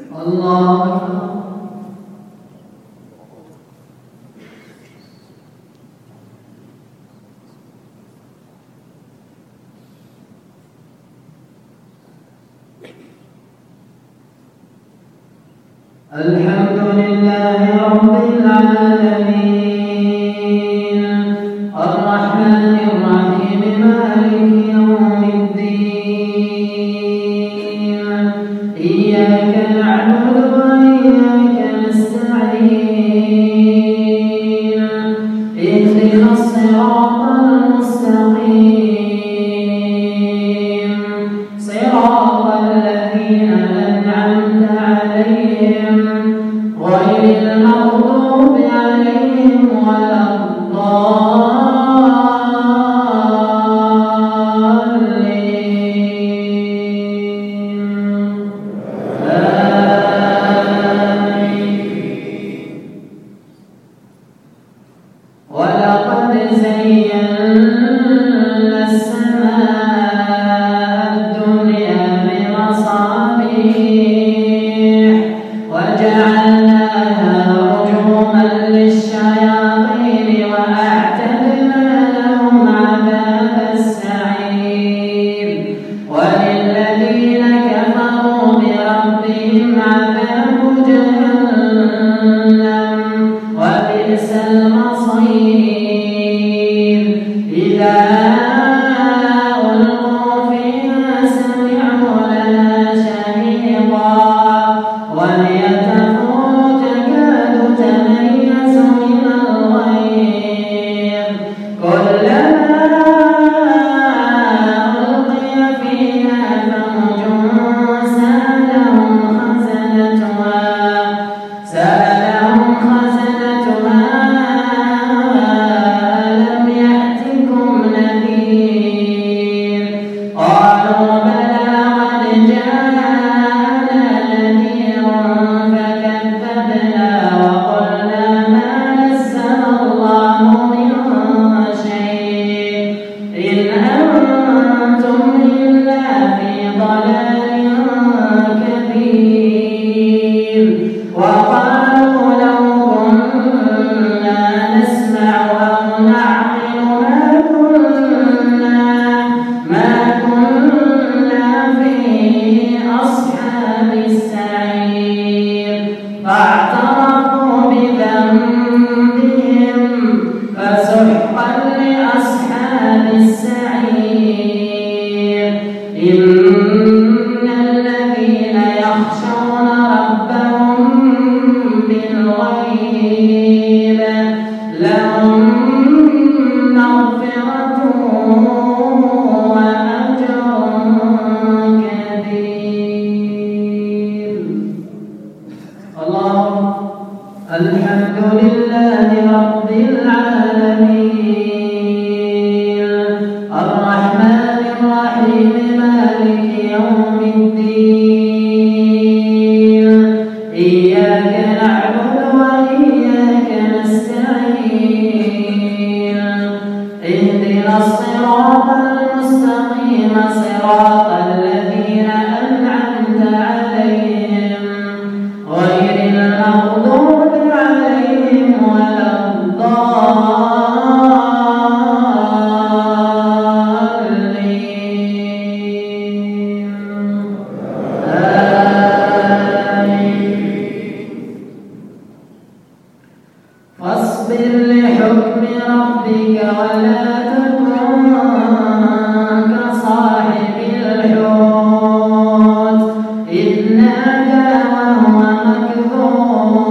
الحمد لله رب العالمين الرحمن الرحيم مالك يوم الدين إياك نعبد وإياك نستعين اهدنا الصراط المستقيم صراط الذين أنعمت عليهم غير المغضوب عليهم ولا الضالين آمين. ولقد زينا السماء الدنيا بمصابيح وجعلناها رجوما للشياطين وأعتدنا لهم عذاب السعير وللذين كفروا بربهم عذاب جهنم وبئس المصير إذا ألقوا فيها سمعوا لها شهيقا وهي تفور تكاد تميز من الغيظ كلما ألقي فيها فوج سألهم خزنتها ألم يأتكم نذير قالوا بلى قد جاءنا نذير فكذبنا وقلنا ما نزل الله من شيء إن أنتم إلا في ضلال كبير وقالوا لو كنا نسمع أو نعقل ما كنا في أصحاب السعير فاعترفوا بذنبهم فسحقا لأصحاب السعير إن الذين يخشون ربهم بالغيب لهم مغفرة وأجر كبير. الله الحمد لله رب العالمين الرحمن الرحيم مالك يوم الدين إياك نعبد وإياك نستعين اهدنا الصراط المستقيم صراط الذين أنعمت عليهم غير المغضوب عليهم ولا الضالين آمين. فاصبر لحكم ربك ولا تكن كصاحب الحوت إذ نادى وهو مكظوم